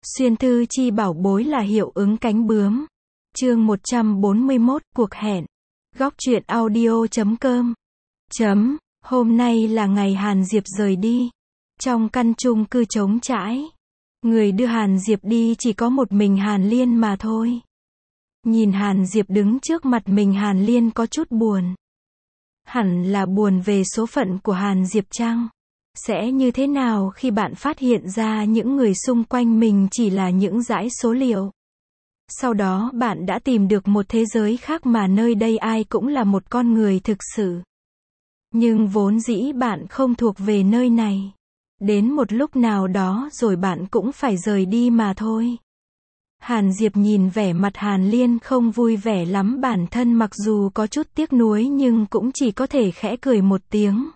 Xuyên thư chi bảo bối là hiệu ứng cánh bướm. Chương 141, cuộc hẹn. Góc truyện audio.com. Hôm nay là ngày Hàn Diệp rời đi. Trong căn chung cư trống trải, người đưa Hàn Diệp đi chỉ có một mình Hàn Liên mà thôi. Nhìn Hàn Diệp đứng trước mặt mình, Hàn Liên có chút buồn. Hẳn là buồn về số phận của Hàn Diệp chăng? Sẽ như thế nào khi bạn phát hiện ra những người xung quanh mình chỉ là những dãy số liệu? Sau đó bạn đã tìm được một thế giới khác mà nơi đây ai cũng là một con người thực sự. Nhưng vốn dĩ bạn không thuộc về nơi này. Đến một lúc nào đó rồi bạn cũng phải rời đi mà thôi. Hàn Diệp nhìn vẻ mặt Hàn Liên không vui vẻ lắm, bản thân mặc dù có chút tiếc nuối nhưng cũng chỉ có thể khẽ cười một tiếng.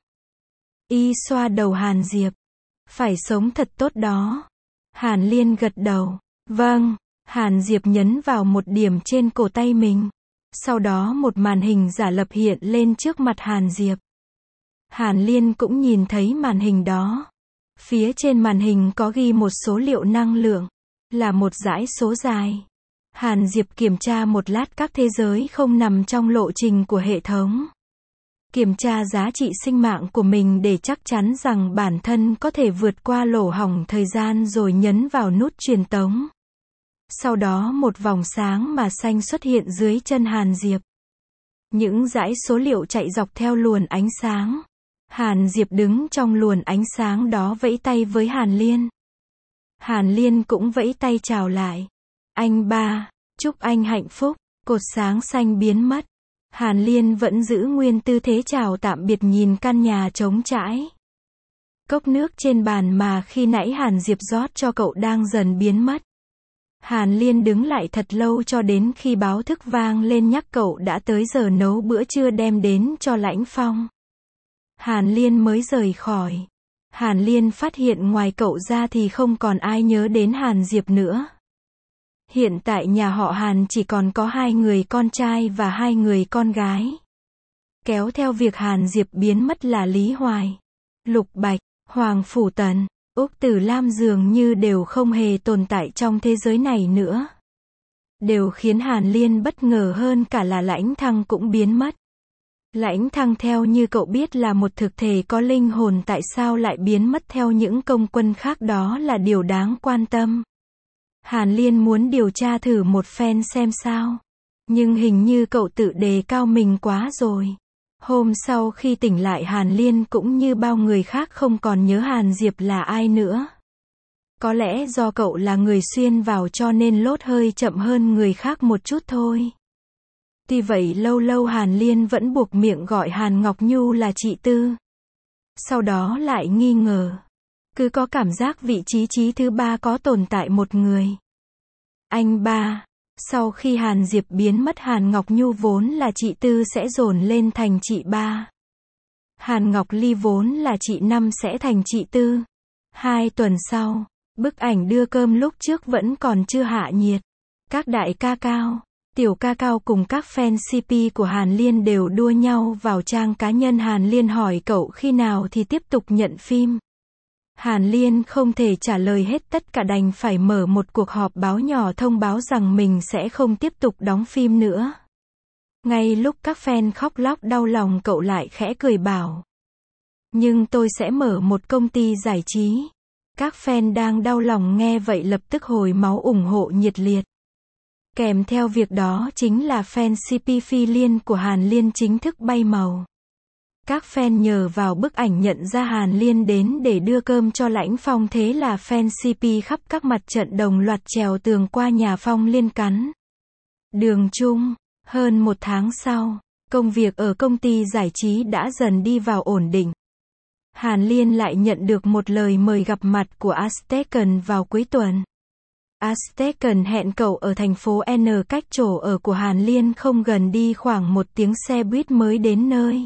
Y xoa đầu Hàn Diệp. Phải sống thật tốt đó. Hàn Liên gật đầu. Vâng. Hàn Diệp nhấn vào một điểm trên cổ tay mình. Sau đó một màn hình giả lập hiện lên trước mặt Hàn Diệp. Hàn Liên cũng nhìn thấy màn hình đó. Phía trên màn hình có ghi một số liệu năng lượng. Là một dãy số dài. Hàn Diệp kiểm tra một lát các thế giới không nằm trong lộ trình của hệ thống. Kiểm tra giá trị sinh mạng của mình để chắc chắn rằng bản thân có thể vượt qua lỗ hổng thời gian rồi nhấn vào nút truyền tống. Sau đó một vòng sáng mà xanh xuất hiện dưới chân Hàn Diệp. Những dãy số liệu chạy dọc theo luồn ánh sáng. Hàn Diệp đứng trong luồn ánh sáng đó vẫy tay với Hàn Liên. Hàn Liên cũng vẫy tay chào lại. Anh ba, chúc anh hạnh phúc. Cột sáng xanh biến mất. Hàn Liên vẫn giữ nguyên tư thế chào tạm biệt, nhìn căn nhà trống trải. Cốc nước trên bàn mà khi nãy Hàn Diệp rót cho cậu đang dần biến mất. Hàn Liên đứng lại thật lâu cho đến khi báo thức vang lên nhắc cậu đã tới giờ nấu bữa trưa đem đến cho Lãnh Phong. Hàn Liên mới rời khỏi. Hàn Liên phát hiện ngoài cậu ra thì không còn ai nhớ đến Hàn Diệp nữa. Hiện tại nhà họ Hàn chỉ còn có 2 người con trai và 2 người con gái. Kéo theo việc Hàn Diệp biến mất là Lý Hoài, Lục Bạch, Hoàng Phủ Tần, Úc Tử Lam dường như đều không hề tồn tại trong thế giới này nữa. Đều khiến Hàn Liên bất ngờ hơn cả là Lãnh Thăng cũng biến mất. Lãnh Thăng theo như cậu biết là một thực thể có linh hồn, tại sao lại biến mất theo những công quân khác, đó là điều đáng quan tâm. Hàn Liên muốn điều tra thử một phen xem sao. Nhưng hình như cậu tự đề cao mình quá rồi. Hôm sau khi tỉnh lại, Hàn Liên cũng như bao người khác không còn nhớ Hàn Diệp là ai nữa. Có lẽ do cậu là người xuyên vào cho nên lốt hơi chậm hơn người khác một chút thôi. Tuy vậy lâu lâu Hàn Liên vẫn buộc miệng gọi Hàn Ngọc Nhu là chị Tư. Sau đó lại nghi ngờ. Cứ có cảm giác vị trí thứ ba có tồn tại một người. Anh ba. Sau khi Hàn Diệp biến mất, Hàn Ngọc Nhu vốn là chị Tư sẽ dồn lên thành chị ba. Hàn Ngọc Ly vốn là chị Năm sẽ thành chị Tư. 2 tuần sau, bức ảnh đưa cơm lúc trước vẫn còn chưa hạ nhiệt. Các đại ca cao, tiểu ca cao cùng các fan CP của Hàn Liên đều đua nhau vào trang cá nhân Hàn Liên hỏi cậu khi nào thì tiếp tục nhận phim. Hàn Liên không thể trả lời hết tất cả, đành phải mở một cuộc họp báo nhỏ thông báo rằng mình sẽ không tiếp tục đóng phim nữa. Ngay lúc các fan khóc lóc đau lòng, cậu lại khẽ cười bảo. Nhưng tôi sẽ mở một công ty giải trí. Các fan đang đau lòng nghe vậy lập tức hồi máu ủng hộ nhiệt liệt. Kèm theo việc đó chính là fan CP Phi Liên của Hàn Liên chính thức bay màu. Các fan nhờ vào bức ảnh nhận ra Hàn Liên đến để đưa cơm cho Lãnh Phong, thế là fan CP khắp các mặt trận đồng loạt trèo tường qua nhà Phong Liên cắn đường chung. Hơn 1 tháng sau, công việc ở công ty giải trí đã dần đi vào ổn định. Hàn Liên lại nhận được một lời mời gặp mặt của Aztecan vào cuối tuần. Aztecan hẹn cậu ở thành phố N, cách chỗ ở của Hàn Liên không gần, đi khoảng 1 tiếng xe buýt mới đến nơi.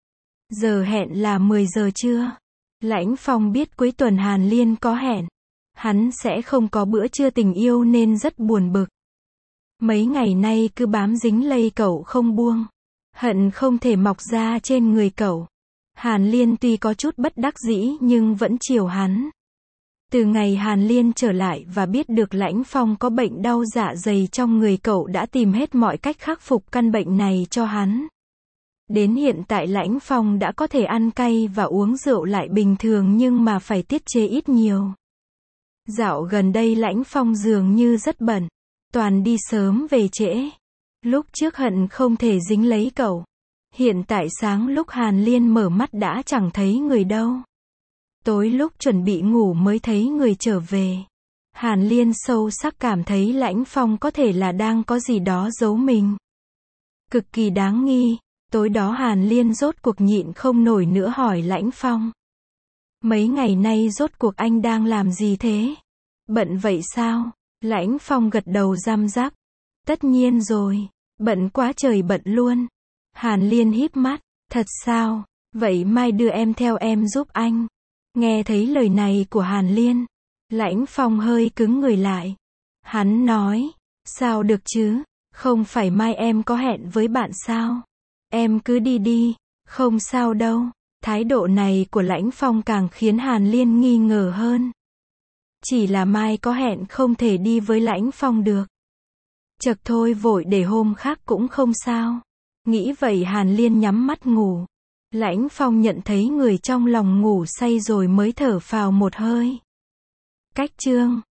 Giờ hẹn là 10 giờ trưa. Lãnh Phong biết cuối tuần Hàn Liên có hẹn. Hắn sẽ không có bữa trưa tình yêu nên rất buồn bực. Mấy ngày nay cứ bám dính lây cậu không buông. Hận không thể mọc ra trên người cậu. Hàn Liên tuy có chút bất đắc dĩ nhưng vẫn chiều hắn. Từ ngày Hàn Liên trở lại và biết được Lãnh Phong có bệnh đau dạ dày trong người, cậu đã tìm hết mọi cách khắc phục căn bệnh này cho hắn. Đến hiện tại Lãnh Phong đã có thể ăn cay và uống rượu lại bình thường, nhưng mà phải tiết chế ít nhiều. Dạo gần đây Lãnh Phong dường như rất bận, toàn đi sớm về trễ. Lúc trước hận không thể dính lấy cậu. Hiện tại sáng lúc Hàn Liên mở mắt đã chẳng thấy người đâu. Tối lúc chuẩn bị ngủ mới thấy người trở về. Hàn Liên sâu sắc cảm thấy Lãnh Phong có thể là đang có gì đó giấu mình. Cực kỳ đáng nghi. Tối đó Hàn Liên rốt cuộc nhịn không nổi nữa hỏi Lãnh Phong. Mấy ngày nay rốt cuộc anh đang làm gì thế? Bận vậy sao? Lãnh Phong gật đầu răm rắp. Tất nhiên rồi. Bận quá trời bận luôn. Hàn Liên híp mắt. Thật sao? Vậy mai đưa em theo em giúp anh. Nghe thấy lời này của Hàn Liên, Lãnh Phong hơi cứng người lại. Hắn nói. Sao được chứ? Không phải mai em có hẹn với bạn sao? Em cứ đi đi. Không sao đâu. Thái độ này của Lãnh Phong càng khiến Hàn Liên nghi ngờ hơn. Chỉ là mai có hẹn không thể đi với Lãnh Phong được. Chật thôi, vội để hôm khác cũng không sao. Nghĩ vậy Hàn Liên nhắm mắt ngủ. Lãnh Phong nhận thấy người trong lòng ngủ say rồi mới thở phào một hơi. Cách chương